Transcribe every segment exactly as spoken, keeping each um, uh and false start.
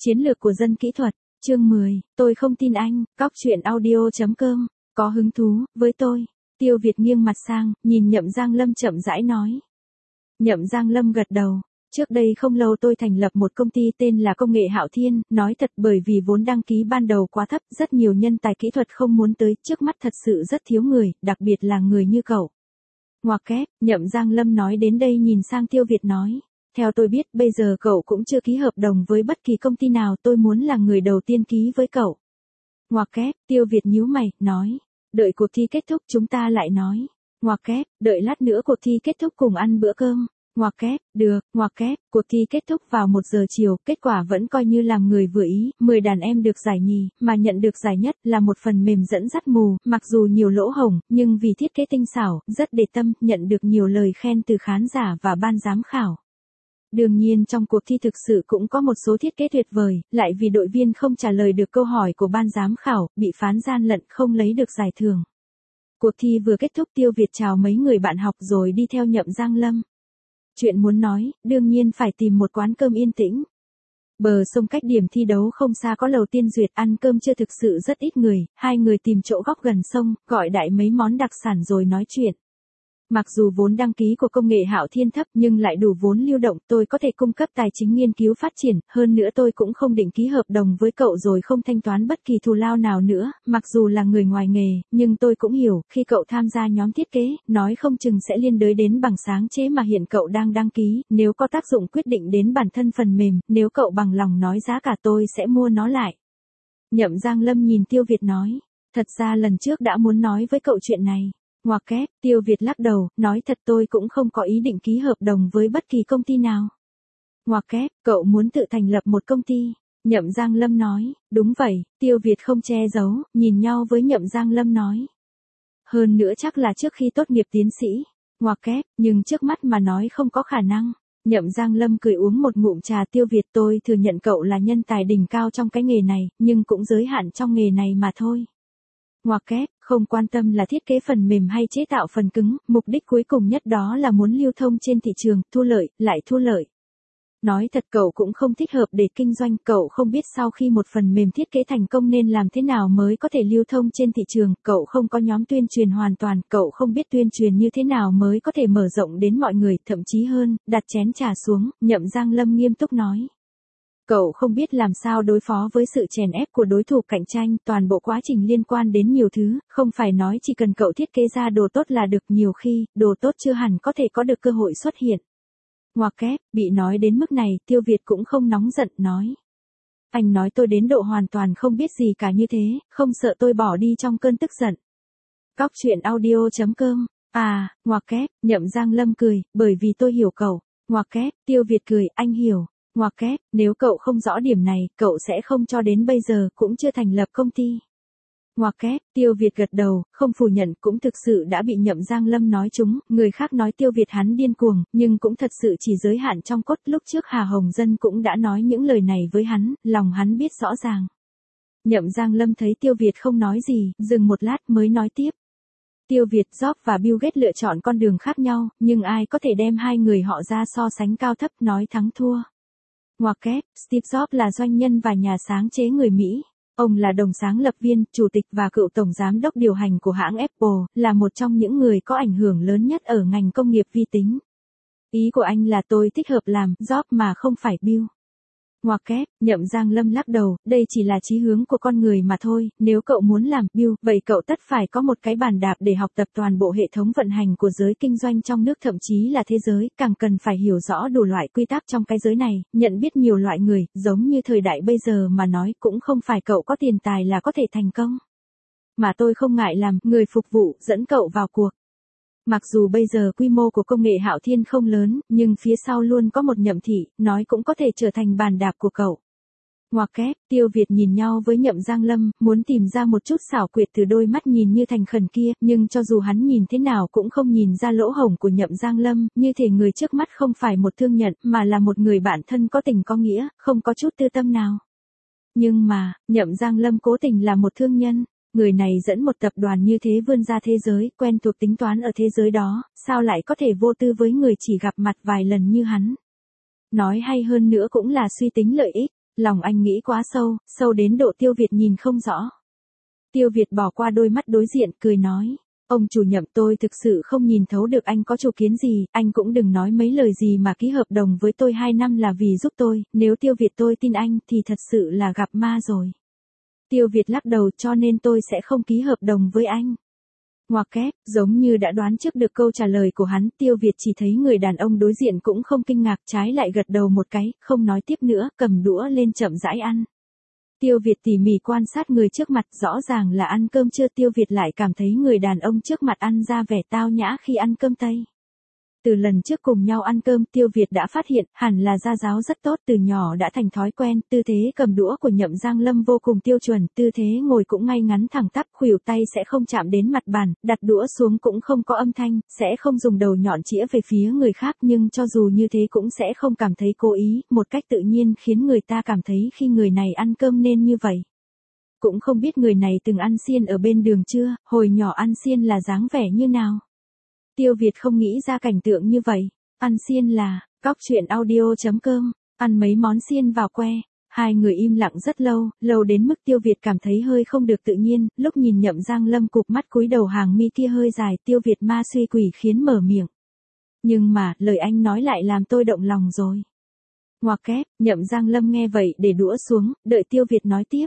Chiến lược của dân kỹ thuật, chương mười, tôi không tin anh, cóc truyện audio chấm com, có hứng thú, với tôi. Tiêu Việt nghiêng mặt sang, nhìn Nhậm Giang Lâm chậm rãi nói. Nhậm Giang Lâm gật đầu. Trước đây không lâu tôi thành lập một công ty tên là Công nghệ Hạo Thiên, nói thật bởi vì vốn đăng ký ban đầu quá thấp, rất nhiều nhân tài kỹ thuật không muốn tới, trước mắt thật sự rất thiếu người, đặc biệt là người như cậu. Ngoặc kép, Nhậm Giang Lâm nói đến đây nhìn sang Tiêu Việt nói. Theo tôi biết, bây giờ cậu cũng chưa ký hợp đồng với bất kỳ công ty nào, tôi muốn là người đầu tiên ký với cậu. Ngoặc kép, Tiêu Việt nhíu mày, nói. Đợi cuộc thi kết thúc chúng ta lại nói. Ngoặc kép, đợi lát nữa cuộc thi kết thúc cùng ăn bữa cơm. Ngoặc kép, được, ngoặc kép, cuộc thi kết thúc vào một giờ chiều, kết quả vẫn coi như làm người vừa ý, mười đàn em được giải nhì, mà nhận được giải nhất là một phần mềm dẫn dắt mù, mặc dù nhiều lỗ hổng, nhưng vì thiết kế tinh xảo, rất để tâm, nhận được nhiều lời khen từ khán giả và ban giám khảo. Đương nhiên trong cuộc thi thực sự cũng có một số thiết kế tuyệt vời, lại vì đội viên không trả lời được câu hỏi của ban giám khảo, bị phán gian lận không lấy được giải thưởng. Cuộc thi vừa kết thúc Tiêu Việt chào mấy người bạn học rồi đi theo Nhậm Giang Lâm. Chuyện muốn nói, đương nhiên phải tìm một quán cơm yên tĩnh. Bờ sông cách điểm thi đấu không xa có lầu Tiên Duyệt, ăn cơm chưa thực sự rất ít người, hai người tìm chỗ góc gần sông, gọi đại mấy món đặc sản rồi nói chuyện. Mặc dù vốn đăng ký của Công nghệ Hạo Thiên thấp nhưng lại đủ vốn lưu động, tôi có thể cung cấp tài chính nghiên cứu phát triển, hơn nữa tôi cũng không định ký hợp đồng với cậu rồi không thanh toán bất kỳ thù lao nào nữa, mặc dù là người ngoài nghề, nhưng tôi cũng hiểu, khi cậu tham gia nhóm thiết kế, nói không chừng sẽ liên đới đến bằng sáng chế mà hiện cậu đang đăng ký, nếu có tác dụng quyết định đến bản thân phần mềm, nếu cậu bằng lòng nói giá cả tôi sẽ mua nó lại. Nhậm Giang Lâm nhìn Tiêu Việt nói, thật ra lần trước đã muốn nói với cậu chuyện này. Ngoặc kép, Tiêu Việt lắc đầu, nói thật tôi cũng không có ý định ký hợp đồng với bất kỳ công ty nào. Ngoặc kép, cậu muốn tự thành lập một công ty. Nhậm Giang Lâm nói, đúng vậy, Tiêu Việt không che giấu, nhìn nhau với Nhậm Giang Lâm nói. Hơn nữa chắc là trước khi tốt nghiệp tiến sĩ. Ngoặc kép, nhưng trước mắt mà nói không có khả năng. Nhậm Giang Lâm cười uống một ngụm trà. Tiêu Việt, tôi thừa nhận cậu là nhân tài đỉnh cao trong cái nghề này, nhưng cũng giới hạn trong nghề này mà thôi. Ngoặc kép, không quan tâm là thiết kế phần mềm hay chế tạo phần cứng, mục đích cuối cùng nhất đó là muốn lưu thông trên thị trường, thu lợi, lại thu lợi. Nói thật cậu cũng không thích hợp để kinh doanh, cậu không biết sau khi một phần mềm thiết kế thành công nên làm thế nào mới có thể lưu thông trên thị trường, cậu không có nhóm tuyên truyền hoàn toàn, cậu không biết tuyên truyền như thế nào mới có thể mở rộng đến mọi người, thậm chí hơn, đặt chén trà xuống, Nhậm Giang Lâm nghiêm túc nói. Cậu không biết làm sao đối phó với sự chèn ép của đối thủ cạnh tranh, toàn bộ quá trình liên quan đến nhiều thứ, không phải nói chỉ cần cậu thiết kế ra đồ tốt là được, nhiều khi, đồ tốt chưa hẳn có thể có được cơ hội xuất hiện. Ngoặc kép, bị nói đến mức này, Tiêu Việt cũng không nóng giận, nói. Anh nói tôi đến độ hoàn toàn không biết gì cả như thế, không sợ tôi bỏ đi trong cơn tức giận. Cóc truyện audio chấm com, à, ngoặc kép, Nhậm Giang Lâm cười, bởi vì tôi hiểu cậu. Ngoặc kép, Tiêu Việt cười, anh hiểu. Ngoặc kép, nếu cậu không rõ điểm này, cậu sẽ không cho đến bây giờ, cũng chưa thành lập công ty. Ngoặc kép, Tiêu Việt gật đầu, không phủ nhận, cũng thực sự đã bị Nhậm Giang Lâm nói trúng, người khác nói Tiêu Việt hắn điên cuồng, nhưng cũng thật sự chỉ giới hạn trong cốt, lúc trước Hà Hồng Dân cũng đã nói những lời này với hắn, lòng hắn biết rõ ràng. Nhậm Giang Lâm thấy Tiêu Việt không nói gì, dừng một lát mới nói tiếp. Tiêu Việt, Jobs và Bill Gates lựa chọn con đường khác nhau, nhưng ai có thể đem hai người họ ra so sánh cao thấp, nói thắng thua. Ngoặc kép, Steve Jobs là doanh nhân và nhà sáng chế người Mỹ. Ông là đồng sáng lập viên, chủ tịch và cựu tổng giám đốc điều hành của hãng Apple, là một trong những người có ảnh hưởng lớn nhất ở ngành công nghiệp vi tính. Ý của anh là tôi thích hợp làm Jobs mà không phải Bill. Ngoặc kép, Nhậm Giang Lâm lắc đầu, đây chỉ là chí hướng của con người mà thôi, nếu cậu muốn làm Bill, vậy cậu tất phải có một cái bàn đạp để học tập toàn bộ hệ thống vận hành của giới kinh doanh trong nước thậm chí là thế giới, càng cần phải hiểu rõ đủ loại quy tắc trong cái giới này, nhận biết nhiều loại người, giống như thời đại bây giờ mà nói cũng không phải cậu có tiền tài là có thể thành công. Mà tôi không ngại làm người phục vụ, dẫn cậu vào cuộc. Mặc dù bây giờ quy mô của Công nghệ Hạo Thiên không lớn, nhưng phía sau luôn có một Nhậm thị, nói cũng có thể trở thành bàn đạp của cậu. Ngoặc kép, Tiêu Việt nhìn nhau với Nhậm Giang Lâm, muốn tìm ra một chút xảo quyệt từ đôi mắt nhìn như thành khẩn kia, nhưng cho dù hắn nhìn thế nào cũng không nhìn ra lỗ hổng của Nhậm Giang Lâm, như thể người trước mắt không phải một thương nhân, mà là một người bạn thân có tình có nghĩa, không có chút tư tâm nào. Nhưng mà, Nhậm Giang Lâm cố tình là một thương nhân. Người này dẫn một tập đoàn như thế vươn ra thế giới, quen thuộc tính toán ở thế giới đó, sao lại có thể vô tư với người chỉ gặp mặt vài lần như hắn. Nói hay hơn nữa cũng là suy tính lợi ích. Lòng anh nghĩ quá sâu, sâu đến độ Tiêu Việt nhìn không rõ. Tiêu Việt bỏ qua đôi mắt đối diện, cười nói. Ông chủ nhậm, tôi thực sự không nhìn thấu được anh có chủ kiến gì, anh cũng đừng nói mấy lời gì mà ký hợp đồng với tôi hai năm là vì giúp tôi, nếu Tiêu Việt tôi tin anh thì thật sự là gặp ma rồi. Tiêu Việt lắc đầu, cho nên tôi sẽ không ký hợp đồng với anh. Ngoặc kép, giống như đã đoán trước được câu trả lời của hắn, Tiêu Việt chỉ thấy người đàn ông đối diện cũng không kinh ngạc, trái lại gật đầu một cái, không nói tiếp nữa, cầm đũa lên chậm rãi ăn. Tiêu Việt tỉ mỉ quan sát người trước mặt, rõ ràng là ăn cơm trưa. Tiêu Việt lại cảm thấy người đàn ông trước mặt ăn ra vẻ tao nhã khi ăn cơm Tây. Từ lần trước cùng nhau ăn cơm, Tiêu Việt đã phát hiện, hẳn là gia giáo rất tốt, từ nhỏ đã thành thói quen, tư thế cầm đũa của Nhậm Giang Lâm vô cùng tiêu chuẩn, tư thế ngồi cũng ngay ngắn thẳng tắp, khuỷu tay sẽ không chạm đến mặt bàn, đặt đũa xuống cũng không có âm thanh, sẽ không dùng đầu nhọn chĩa về phía người khác, nhưng cho dù như thế cũng sẽ không cảm thấy cố ý, một cách tự nhiên khiến người ta cảm thấy khi người này ăn cơm nên như vậy. Cũng không biết người này từng ăn xiên ở bên đường chưa, hồi nhỏ ăn xiên là dáng vẻ như nào. Tiêu Việt không nghĩ ra cảnh tượng như vậy. Ăn xiên là, cóc truyện audio chấm com, ăn mấy món xiên vào que. Hai người im lặng rất lâu, lâu đến mức Tiêu Việt cảm thấy hơi không được tự nhiên, lúc nhìn Nhậm Giang Lâm cụp mắt cúi đầu hàng mi kia hơi dài, Tiêu Việt ma suy quỷ khiến mở miệng. Nhưng mà, lời anh nói lại làm tôi động lòng rồi. Ngoặc kép, Nhậm Giang Lâm nghe vậy để đũa xuống, đợi Tiêu Việt nói tiếp.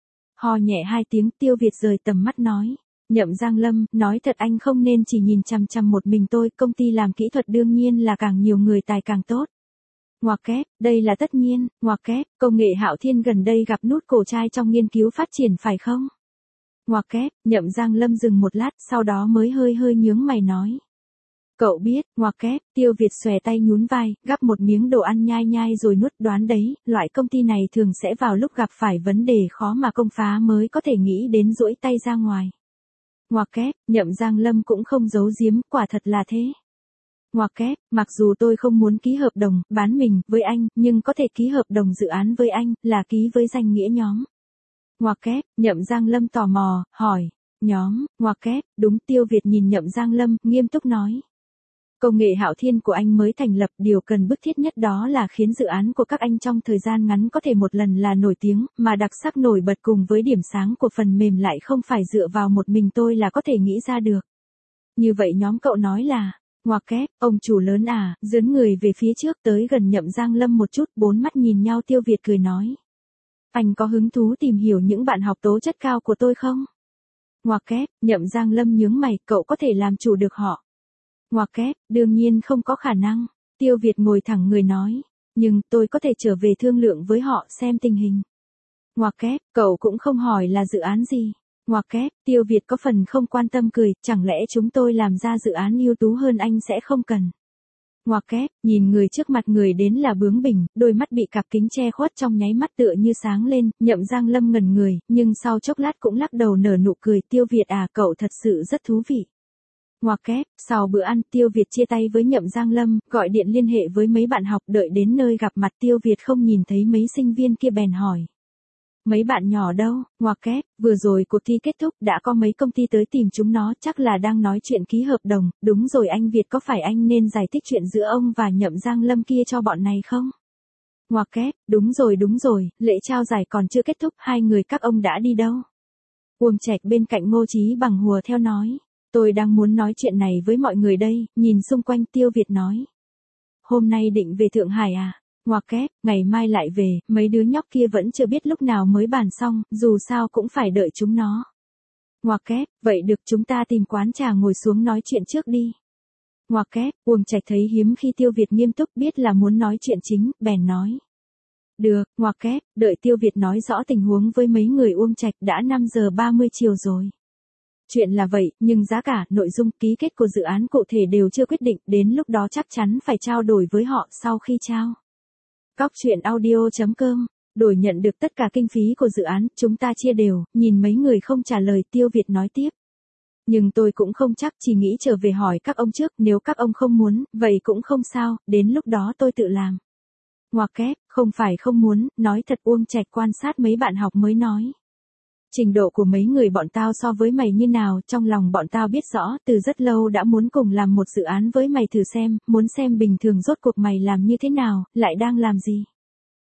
Ho nhẹ hai tiếng, Tiêu Việt rời tầm mắt nói. Nhậm Giang Lâm, nói thật anh không nên chỉ nhìn chằm chằm một mình tôi, công ty làm kỹ thuật đương nhiên là càng nhiều người tài càng tốt. Ngoặc kép, đây là tất nhiên, ngoặc kép, công nghệ Hạo Thiên gần đây gặp nút cổ trai trong nghiên cứu phát triển phải không? Ngoặc kép, Nhậm Giang Lâm dừng một lát, sau đó mới hơi hơi nhướng mày nói. Cậu biết, ngoặc kép, Tiêu Việt xòe tay nhún vai, gắp một miếng đồ ăn nhai nhai rồi nuốt, đoán đấy, loại công ty này thường sẽ vào lúc gặp phải vấn đề khó mà công phá mới có thể nghĩ đến duỗi tay ra ngoài. Ngoặc kép, Nhậm Giang Lâm cũng không giấu giếm, quả thật là thế. Ngoặc kép, mặc dù tôi không muốn ký hợp đồng, bán mình, với anh, nhưng có thể ký hợp đồng dự án với anh, là ký với danh nghĩa nhóm. Ngoặc kép, Nhậm Giang Lâm tò mò, hỏi, nhóm, ngoặc kép, đúng. Tiêu Việt nhìn Nhậm Giang Lâm, nghiêm túc nói. Công nghệ Hạo Thiên của anh mới thành lập, điều cần bức thiết nhất đó là khiến dự án của các anh trong thời gian ngắn có thể một lần là nổi tiếng, mà đặc sắc nổi bật cùng với điểm sáng của phần mềm lại không phải dựa vào một mình tôi là có thể nghĩ ra được. Như vậy nhóm cậu nói là, ngoặc kép, ông chủ lớn à, dướn người về phía trước tới gần Nhậm Giang Lâm một chút, bốn mắt nhìn nhau. Tiêu Việt cười nói. Anh có hứng thú tìm hiểu những bạn học tố chất cao của tôi không? Ngoặc kép, Nhậm Giang Lâm nhướng mày, cậu có thể làm chủ được họ. Ngoặc kép, đương nhiên không có khả năng. Tiêu Việt ngồi thẳng người nói. Nhưng, tôi có thể trở về thương lượng với họ xem tình hình. Ngoặc kép, cậu cũng không hỏi là dự án gì. Ngoặc kép, Tiêu Việt có phần không quan tâm cười, chẳng lẽ chúng tôi làm ra dự án ưu tú hơn anh sẽ không cần. Ngoặc kép, nhìn người trước mặt người đến là bướng bỉnh, đôi mắt bị cặp kính che khuất trong nháy mắt tựa như sáng lên, Nhậm Giang Lâm ngẩn người, nhưng sau chốc lát cũng lắc đầu nở nụ cười. Tiêu Việt à, cậu thật sự rất thú vị. Ngoặc kép, sau bữa ăn, Tiêu Việt chia tay với Nhậm Giang Lâm, gọi điện liên hệ với mấy bạn học, đợi đến nơi gặp mặt Tiêu Việt không nhìn thấy mấy sinh viên kia bèn hỏi. Mấy bạn nhỏ đâu? Ngoặc kép, vừa rồi cuộc thi kết thúc đã có mấy công ty tới tìm chúng nó, chắc là đang nói chuyện ký hợp đồng. Đúng rồi anh Việt, có phải anh nên giải thích chuyện giữa ông và Nhậm Giang Lâm kia cho bọn này không? Ngoặc kép, đúng rồi đúng rồi, lễ trao giải còn chưa kết thúc, hai người các ông đã đi đâu? Uông Trạch bên cạnh Ngô Chí Bằng hùa theo nói. Tôi đang muốn nói chuyện này với mọi người đây, nhìn xung quanh. Tiêu Việt nói. Hôm nay định về Thượng Hải à? Ngoặc kép, ngày mai lại về, mấy đứa nhóc kia vẫn chưa biết lúc nào mới bàn xong, dù sao cũng phải đợi chúng nó. Ngoặc kép, vậy được, chúng ta tìm quán trà ngồi xuống nói chuyện trước đi. Ngoặc kép, Uông Trạch thấy hiếm khi Tiêu Việt nghiêm túc, biết là muốn nói chuyện chính, bèn nói. Được, ngoặc kép, đợi Tiêu Việt nói rõ tình huống với mấy người Uông Trạch. Đã năm giờ ba mươi chiều rồi. Chuyện là vậy, nhưng giá cả, nội dung, ký kết của dự án cụ thể đều chưa quyết định, đến lúc đó chắc chắn phải trao đổi với họ. Sau khi trao cóc truyện audio chấm com, đổi nhận được tất cả kinh phí của dự án, chúng ta chia đều. Nhìn mấy người không trả lời, Tiêu Việt nói tiếp. Nhưng tôi cũng không chắc, chỉ nghĩ trở về hỏi các ông trước, nếu các ông không muốn, vậy cũng không sao, đến lúc đó tôi tự làm. Ngoặc kép, không phải không muốn, nói thật. Uông Trạch quan sát mấy bạn học mới nói. Trình độ của mấy người bọn tao so với mày như nào, trong lòng bọn tao biết rõ, từ rất lâu đã muốn cùng làm một dự án với mày thử xem, muốn xem bình thường rốt cuộc mày làm như thế nào, lại đang làm gì.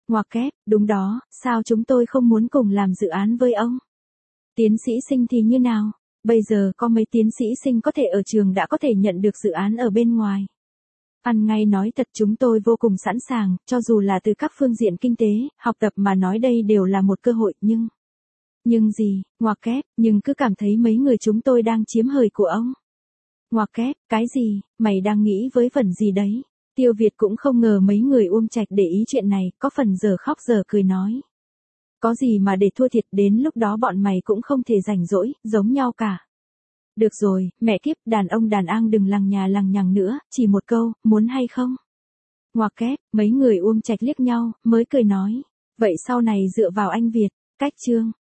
Ngoặc kép, đúng đó, sao chúng tôi không muốn cùng làm dự án với ông? Tiến sĩ Sinh thì như nào? Bây giờ có mấy tiến sĩ Sinh có thể ở trường đã có thể nhận được dự án ở bên ngoài. Ăn ngay nói thật chúng tôi vô cùng sẵn sàng, cho dù là từ các phương diện kinh tế, học tập mà nói đây đều là một cơ hội, nhưng... Nhưng gì, ngoặc kép, nhưng cứ cảm thấy mấy người chúng tôi đang chiếm hời của ông. Ngoặc kép, cái gì, mày đang nghĩ với phần gì đấy? Tiêu Việt cũng không ngờ mấy người Uông Trạch để ý chuyện này, có phần giờ khóc giờ cười nói. Có gì mà để thua thiệt, đến lúc đó bọn mày cũng không thể rảnh rỗi, giống nhau cả. Được rồi, mẹ kiếp, đàn ông đàn an đừng lằng nhà lằng nhằng nữa, chỉ một câu, muốn hay không? Ngoặc kép, mấy người Uông Trạch liếc nhau, mới cười nói. Vậy sau này dựa vào anh Việt, cách chương.